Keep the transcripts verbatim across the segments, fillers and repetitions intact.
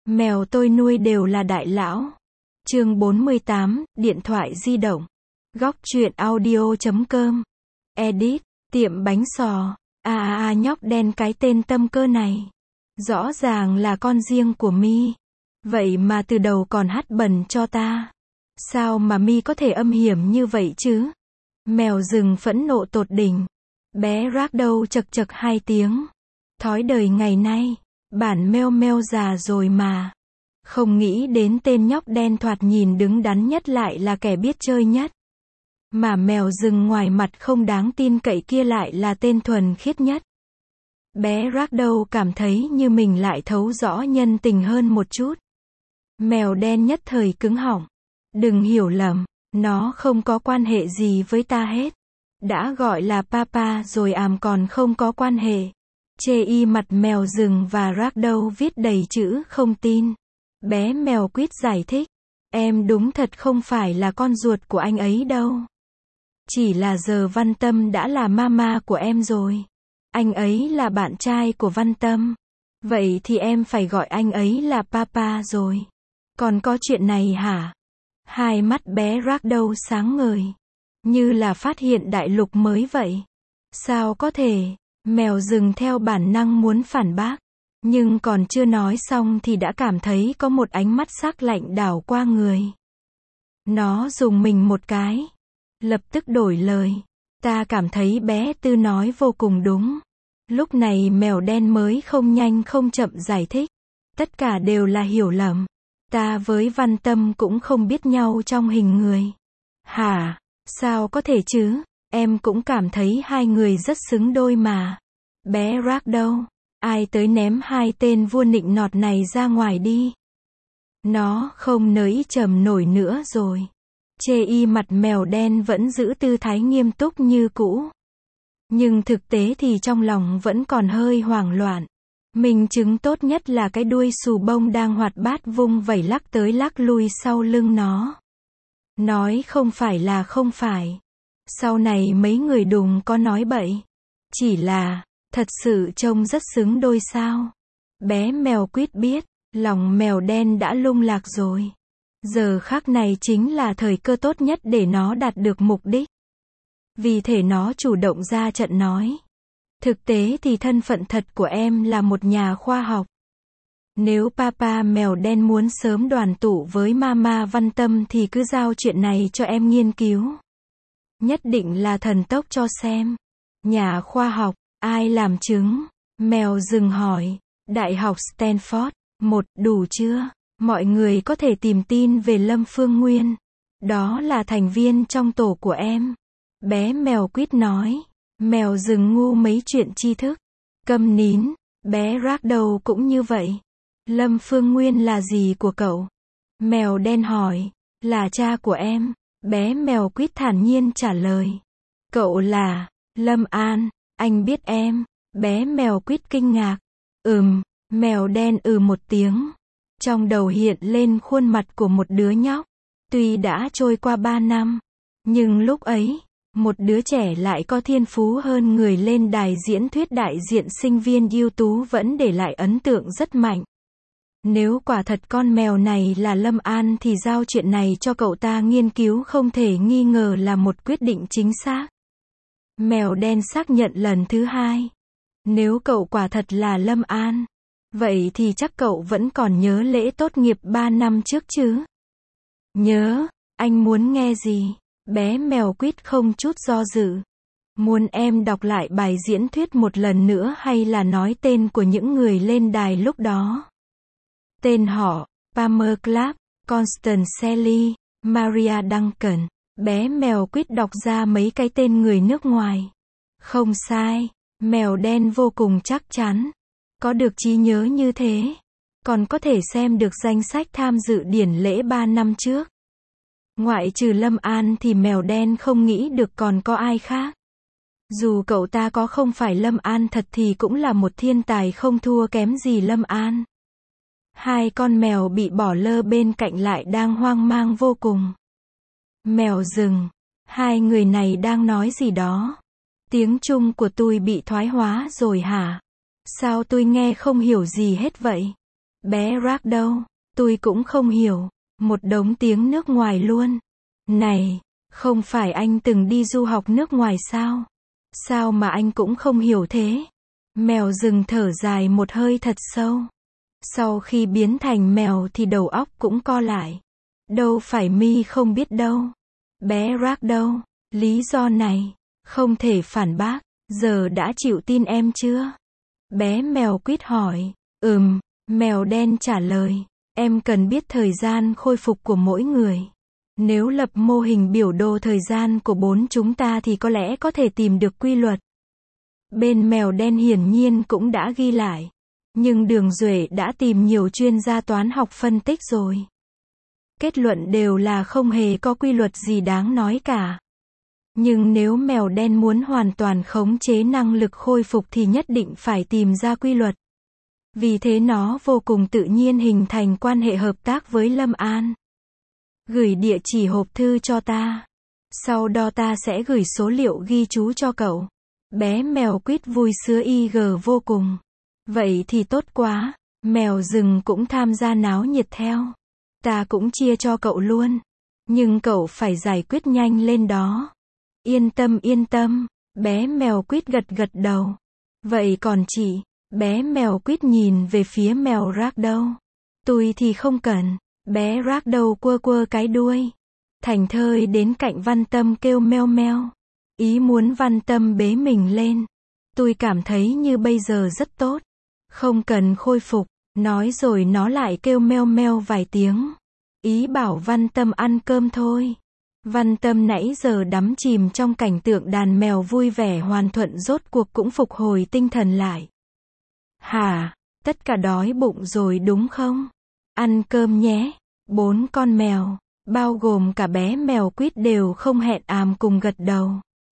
Mèo tôi nuôi đều là đại lão. Chương bốn mươi tám, điện thoại di động. Góc truyện audio chấm com. Edit, tiệm bánh xò. À à à nhóc đen cái tên tâm cơ này. Rõ ràng là con riêng của Mi. Vậy mà từ đầu còn hắt bẩn cho ta. Sao mà Mi có thể âm hiểm như vậy chứ? Mèo rừng phẫn nộ tột đỉnh. Bé rác đâu chật chật hai tiếng. Thói đời ngày nay, bản meo meo già rồi mà. Không nghĩ đến tên nhóc đen thoạt nhìn đứng đắn nhất lại là kẻ biết chơi nhất. Mà mèo rừng ngoài mặt không đáng tin cậy kia lại là tên thuần khiết nhất. Bé rác đâu cảm thấy như mình lại thấu rõ nhân tình hơn một chút. Mèo đen nhất thời cứng họng. Đừng hiểu lầm, nó không có quan hệ gì với ta hết. Đã gọi là papa rồi àm còn không có quan hệ. Chê y mặt mèo rừng và rác đâu viết đầy chữ không tin. Bé mèo quýt giải thích. Em đúng thật không phải là con ruột của anh ấy đâu. Chỉ là giờ Văn Tâm đã là mama của em rồi. Anh ấy là bạn trai của Văn Tâm. Vậy thì em phải gọi anh ấy là papa rồi. Còn có chuyện này hả? Hai mắt bé rác đâu sáng ngời. Như là phát hiện đại lục mới vậy. Sao có thể? Mèo rừng theo bản năng muốn phản bác. Nhưng còn chưa nói xong thì đã cảm thấy có một ánh mắt sắc lạnh đảo qua người. Nó rùng mình một cái. Lập tức đổi lời. Ta cảm thấy bé Tư nói vô cùng đúng. Lúc này mèo đen mới không nhanh không chậm giải thích. Tất cả đều là hiểu lầm. Ta với Văn Tâm cũng không biết nhau trong hình người. Hả? Sao có thể chứ? Em cũng cảm thấy hai người rất xứng đôi mà. Bé rác đâu? Ai tới ném hai tên vua nịnh nọt này ra ngoài đi. Nó không nới trầm nổi nữa rồi. Chê y mặt mèo đen vẫn giữ tư thái nghiêm túc như cũ. Nhưng thực tế thì trong lòng vẫn còn hơi hoảng loạn. Minh chứng tốt nhất là cái đuôi xù bông đang hoạt bát vung vẩy lắc tới lắc lui sau lưng nó. Nói không phải là không phải. Sau này mấy người đùng có nói bậy. Chỉ là, thật sự trông rất xứng đôi sao. Bé mèo quýt biết, lòng mèo đen đã lung lạc rồi. Giờ khắc này chính là thời cơ tốt nhất để nó đạt được mục đích. Vì thế nó chủ động ra trận nói. Thực tế thì thân phận thật của em là một nhà khoa học. Nếu papa mèo đen muốn sớm đoàn tụ với mama Văn Tâm thì cứ giao chuyện này cho em nghiên cứu. Nhất định là thần tốc cho xem. Nhà khoa học, ai làm chứng? Mèo rừng hỏi. Đại học Stanford. Một, đủ chưa? Mọi người có thể tìm tin về Lâm Phương Nguyên. Đó là thành viên trong tổ của em. Bé mèo quýt nói. Mèo rừng ngu mấy chuyện tri thức. Câm nín. Bé rác đầu cũng như vậy. Lâm Phương Nguyên là gì của cậu? Mèo đen hỏi. Là cha của em. Bé mèo quýt thản nhiên trả lời. Cậu là Lâm An. Anh biết em. Bé mèo quýt kinh ngạc. Ừm. Mèo đen ừ một tiếng. Trong đầu hiện lên khuôn mặt của một đứa nhóc. Tuy đã trôi qua ba năm. Nhưng lúc ấy, một đứa trẻ lại có thiên phú hơn người lên đài diễn thuyết đại diện sinh viên ưu tú vẫn để lại ấn tượng rất mạnh. Nếu quả thật con mèo này là Lâm An thì giao chuyện này cho cậu ta nghiên cứu không thể nghi ngờ là một quyết định chính xác. Mèo đen xác nhận lần thứ hai. Nếu cậu quả thật là Lâm An, vậy thì chắc cậu vẫn còn nhớ lễ tốt nghiệp ba năm trước chứ? Nhớ, anh muốn nghe gì? Bé mèo quýt không chút do dự. Muốn em đọc lại bài diễn thuyết một lần nữa hay là nói tên của những người lên đài lúc đó? Tên họ, Palmer Clark, Constance Shelley, Maria Duncan. Bé mèo quýt đọc ra mấy cái tên người nước ngoài. Không sai, mèo đen vô cùng chắc chắn. Có được trí nhớ như thế, còn có thể xem được danh sách tham dự điển lễ ba năm trước. Ngoại trừ Lâm An thì mèo đen không nghĩ được còn có ai khác. Dù cậu ta có không phải Lâm An thật thì cũng là một thiên tài không thua kém gì Lâm An. Hai con mèo bị bỏ lơ bên cạnh lại đang hoang mang vô cùng. Mèo rừng, hai người này đang nói gì đó. Tiếng Trung của tôi bị thoái hóa rồi hả? Sao tôi nghe không hiểu gì hết vậy? Bé rác đâu? Tôi cũng không hiểu. Một đống tiếng nước ngoài luôn. Này, không phải anh từng đi du học nước ngoài sao? Sao mà anh cũng không hiểu thế? Mèo rừng thở dài một hơi thật sâu. Sau khi biến thành mèo thì đầu óc cũng co lại. Đâu phải mi không biết đâu. Bé rác đâu? Lý do này, không thể phản bác. Giờ đã chịu tin em chưa? Bé mèo quýt hỏi. Ừm, mèo đen trả lời. Em cần biết thời gian khôi phục của mỗi người. Nếu lập mô hình biểu đồ thời gian của bốn chúng ta thì có lẽ có thể tìm được quy luật. Bên mèo đen hiển nhiên cũng đã ghi lại. Nhưng Đường Duệ đã tìm nhiều chuyên gia toán học phân tích rồi. Kết luận đều là không hề có quy luật gì đáng nói cả. Nhưng nếu mèo đen muốn hoàn toàn khống chế năng lực khôi phục thì nhất định phải tìm ra quy luật. Vì thế nó vô cùng tự nhiên hình thành quan hệ hợp tác với Lâm An. Gửi địa chỉ hộp thư cho ta. Sau đó ta sẽ gửi số liệu ghi chú cho cậu. Bé mèo quýt vui sướng y gờ vô cùng. Vậy thì tốt quá. Mèo rừng cũng tham gia náo nhiệt theo. Ta cũng chia cho cậu luôn. Nhưng cậu phải giải quyết nhanh lên đó. Yên tâm yên tâm. Bé mèo quýt gật gật đầu. Vậy còn chị? Bé mèo quýt nhìn về phía mèo rác đâu. Tôi thì không cần. Bé rác đầu quơ quơ cái đuôi. Thành thơi đến cạnh Văn Tâm kêu meo meo. Ý muốn Văn Tâm bế mình lên. Tôi cảm thấy như bây giờ rất tốt. Không cần khôi phục. Nói rồi nó lại kêu meo meo vài tiếng. Ý bảo Văn Tâm ăn cơm thôi. Văn Tâm nãy giờ đắm chìm trong cảnh tượng đàn mèo vui vẻ hoàn thuận rốt cuộc cũng phục hồi tinh thần lại. Hả? Tất cả đói bụng rồi đúng không? Ăn cơm nhé. Bốn con mèo, bao gồm cả bé mèo quýt đều không hẹn àm cùng gật đầu.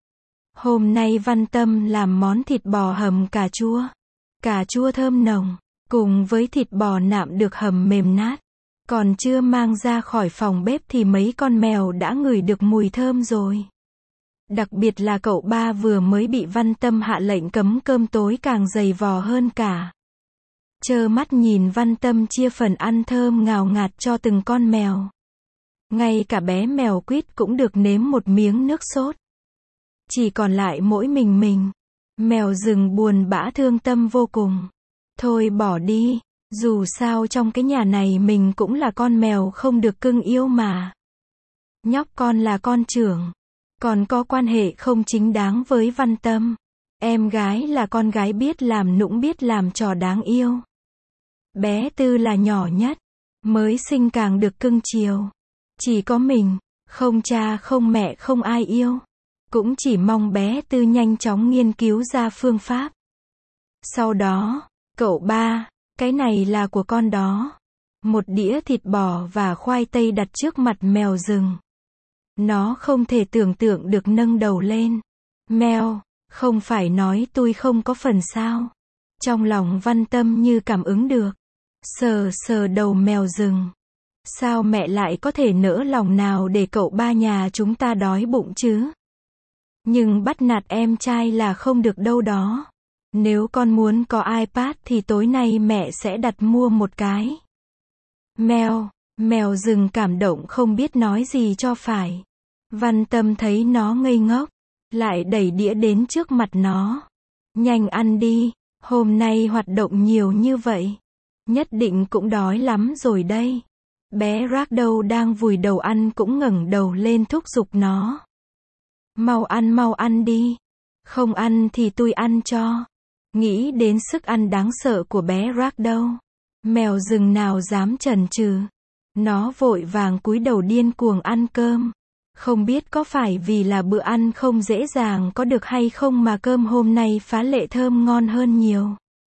Hôm nay Văn Tâm làm món thịt bò hầm cà chua. Cà chua thơm nồng, cùng với thịt bò nạm được hầm mềm nát. Còn chưa mang ra khỏi phòng bếp thì mấy con mèo đã ngửi được mùi thơm rồi. Đặc biệt là cậu ba vừa mới bị Văn Tâm hạ lệnh cấm cơm tối càng dày vò hơn cả. Trơ mắt nhìn Văn Tâm chia phần ăn thơm ngào ngạt cho từng con mèo. Ngay cả bé mèo quýt cũng được nếm một miếng nước sốt. Chỉ còn lại mỗi mình mình. Mèo rừng buồn bã thương tâm vô cùng. Thôi bỏ đi, dù sao trong cái nhà này mình cũng là con mèo không được cưng yêu mà. Nhóc con là con trưởng. Còn có quan hệ không chính đáng với Văn Tâm. Em gái là con gái biết làm nũng biết làm trò đáng yêu. Bé Tư là nhỏ nhất. Mới sinh càng được cưng chiều. Chỉ có mình, không cha không mẹ không ai yêu. Cũng chỉ mong bé Tư nhanh chóng nghiên cứu ra phương pháp. Sau đó, cậu ba, cái này là của con đó. Một đĩa thịt bò và khoai tây đặt trước mặt mèo rừng. Nó không thể tưởng tượng được nâng đầu lên. Mèo, không phải nói tôi không có phần sao. Trong lòng Văn Tâm như cảm ứng được. Sờ sờ đầu mèo rừng. Sao mẹ lại có thể nỡ lòng nào để cậu ba nhà chúng ta đói bụng chứ? Nhưng bắt nạt em trai là không được đâu đó. Nếu con muốn có iPad thì tối nay mẹ sẽ đặt mua một cái. Mèo, mèo rừng cảm động không biết nói gì cho phải. Văn Tâm thấy nó ngây ngốc, lại đẩy đĩa đến trước mặt nó. Nhanh ăn đi, hôm nay hoạt động nhiều như vậy. Nhất định cũng đói lắm rồi đây. Bé rác đâu đang vùi đầu ăn cũng ngẩng đầu lên thúc giục nó. Mau ăn mau ăn đi. Không ăn thì tôi ăn cho. Nghĩ đến sức ăn đáng sợ của bé rác đâu. Mèo rừng nào dám chần chừ. Nó vội vàng cúi đầu điên cuồng ăn cơm. Không biết có phải vì là bữa ăn không dễ dàng có được hay không mà cơm hôm nay phá lệ thơm ngon hơn nhiều.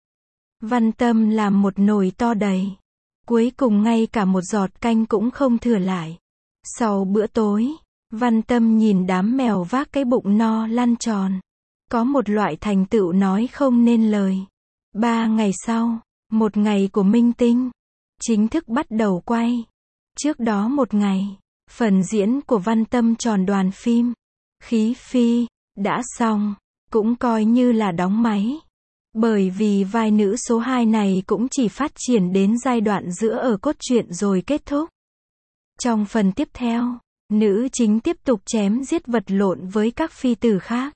Văn Tâm làm một nồi to đầy. Cuối cùng ngay cả một giọt canh cũng không thừa lại. Sau bữa tối, Văn Tâm nhìn đám mèo vác cái bụng no lăn tròn. Có một loại thành tựu nói không nên lời. Ba ngày sau, một ngày của Minh Tinh chính thức bắt đầu quay. Trước đó một ngày, phần diễn của Văn Tâm tròn đoàn phim Khí Phi đã xong, cũng coi như là đóng máy. Bởi vì vai nữ số hai này cũng chỉ phát triển đến giai đoạn giữa ở cốt truyện rồi kết thúc. Trong phần tiếp theo, nữ chính tiếp tục chém giết vật lộn với các phi tử khác.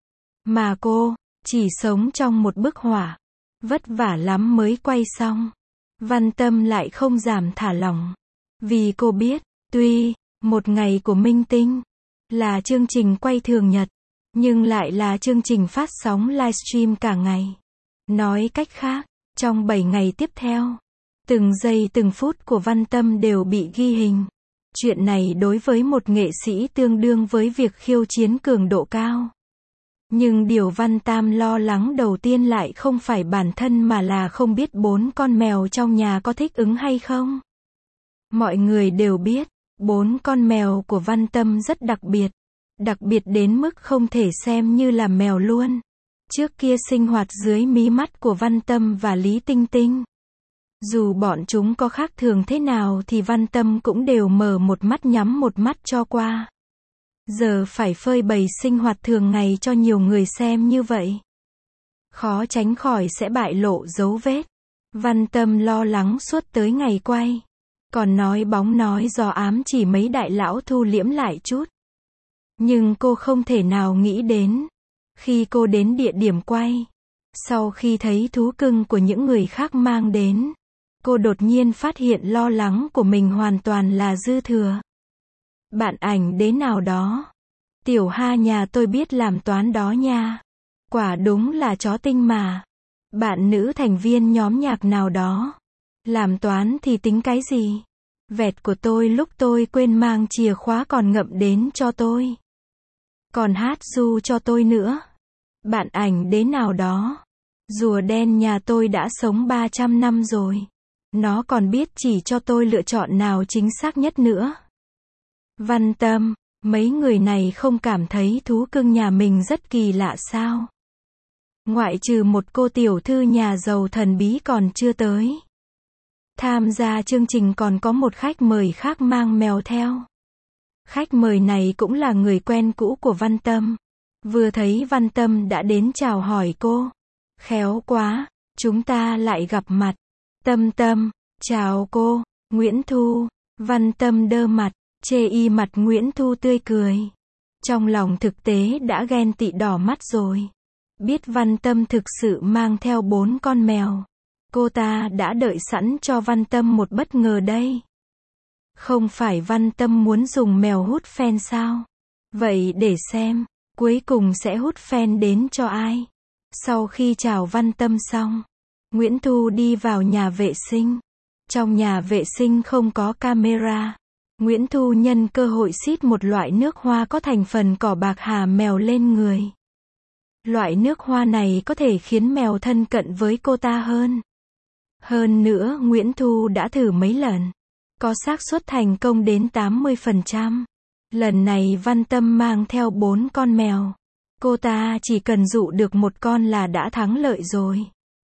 Mà cô, chỉ sống trong một bức họa. Vất vả lắm mới quay xong. Văn Tâm lại không giảm thả lỏng. Vì cô biết, tuy, một ngày của Minh Tinh, là chương trình quay thường nhật, nhưng lại là chương trình phát sóng livestream cả ngày. Nói cách khác, trong bảy ngày tiếp theo, từng giây từng phút của Văn Tâm đều bị ghi hình. Chuyện này đối với một nghệ sĩ tương đương với việc khiêu chiến cường độ cao. Nhưng điều Văn Tam lo lắng đầu tiên lại không phải bản thân mà là không biết bốn con mèo trong nhà có thích ứng hay không. Mọi người đều biết, bốn con mèo của Văn Tâm rất đặc biệt. Đặc biệt đến mức không thể xem như là mèo luôn. Trước kia sinh hoạt dưới mí mắt của Văn Tâm và Lý Tinh Tinh. Dù bọn chúng có khác thường thế nào thì Văn Tâm cũng đều mở một mắt nhắm một mắt cho qua. Giờ phải phơi bày sinh hoạt thường ngày cho nhiều người xem như vậy, khó tránh khỏi sẽ bại lộ dấu vết. Văn Tâm lo lắng suốt tới ngày quay. Còn nói bóng nói gió ám chỉ mấy đại lão thu liễm lại chút. Nhưng cô không thể nào nghĩ đến, khi cô đến địa điểm quay, sau khi thấy thú cưng của những người khác mang đến, cô đột nhiên phát hiện lo lắng của mình hoàn toàn là dư thừa. Bạn ảnh đế nào đó. Tiểu Ha nhà tôi biết làm toán đó nha. Quả đúng là chó tinh mà. Bạn nữ thành viên nhóm nhạc nào đó. Làm toán thì tính cái gì? Vẹt của tôi lúc tôi quên mang chìa khóa còn ngậm đến cho tôi. Còn hát ru cho tôi nữa. Bạn ảnh đế nào đó. Rùa đen nhà tôi đã sống ba trăm năm rồi. Nó còn biết chỉ cho tôi lựa chọn nào chính xác nhất nữa. Văn Tâm, mấy người này không cảm thấy thú cưng nhà mình rất kỳ lạ sao? Ngoại trừ một cô tiểu thư nhà giàu thần bí còn chưa tới. Tham gia chương trình còn có một khách mời khác mang mèo theo. Khách mời này cũng là người quen cũ của Văn Tâm. Vừa thấy Văn Tâm đã đến chào hỏi cô. Khéo quá, chúng ta lại gặp mặt. Tâm Tâm, chào cô, Nguyễn Thu. Văn Tâm đơ mặt, chê y mặt Nguyễn Thu tươi cười. Trong lòng thực tế đã ghen tị đỏ mắt rồi. Biết Văn Tâm thực sự mang theo bốn con mèo. Cô ta đã đợi sẵn cho Văn Tâm một bất ngờ đây. Không phải Văn Tâm muốn dùng mèo hút fan sao? Vậy để xem, cuối cùng sẽ hút fan đến cho ai? Sau khi chào Văn Tâm xong, Nguyễn Thu đi vào nhà vệ sinh. Trong nhà vệ sinh không có camera. Nguyễn Thu nhân cơ hội xịt một loại nước hoa có thành phần cỏ bạc hà mèo lên người. Loại nước hoa này có thể khiến mèo thân cận với cô ta hơn. Hơn nữa Nguyễn Thu đã thử mấy lần. Có xác suất thành công đến tám mươi phần trăm. Lần này Văn Tâm mang theo bốn con mèo. Cô ta chỉ cần dụ được một con là đã thắng lợi rồi.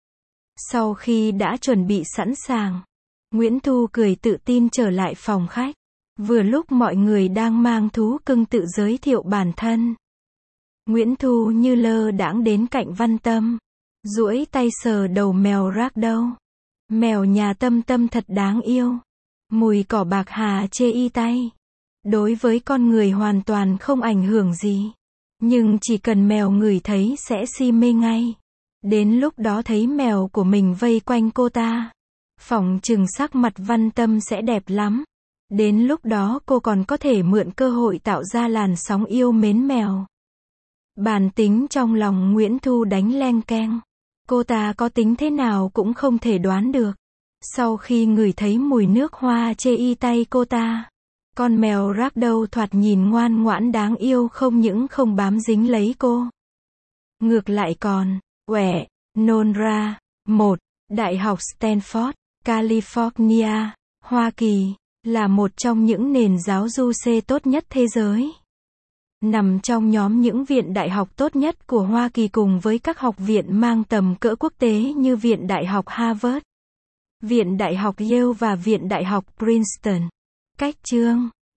Sau khi đã chuẩn bị sẵn sàng, Nguyễn Thu cười tự tin trở lại phòng khách. Vừa lúc mọi người đang mang thú cưng tự giới thiệu bản thân. Nguyễn Thu như lơ đãng đến cạnh Văn Tâm. Duỗi tay sờ đầu mèo Ragdoll. Mèo nhà Tâm Tâm thật đáng yêu. Mùi cỏ bạc hà chê y tay. Đối với con người hoàn toàn không ảnh hưởng gì. Nhưng chỉ cần mèo ngửi thấy sẽ si mê ngay. Đến lúc đó thấy mèo của mình vây quanh cô ta, phỏng chừng sắc mặt Văn Tâm sẽ đẹp lắm. Đến lúc đó cô còn có thể mượn cơ hội tạo ra làn sóng yêu mến mèo. Bản tính trong lòng Nguyễn Thu đánh leng keng. Cô ta có tính thế nào cũng không thể đoán được. Sau khi ngửi thấy mùi nước hoa chê y tay cô ta, con mèo Ragdoll thoạt nhìn ngoan ngoãn đáng yêu không những không bám dính lấy cô. Ngược lại còn, uể, nôn ra. Một, Đại học Stanford, California, Hoa Kỳ, là một trong những nền giáo du xê tốt nhất thế giới. Nằm trong nhóm những viện đại học tốt nhất của Hoa Kỳ cùng với các học viện mang tầm cỡ quốc tế như Viện Đại học Harvard, Viện Đại học Yale và Viện Đại học Princeton. Cách chương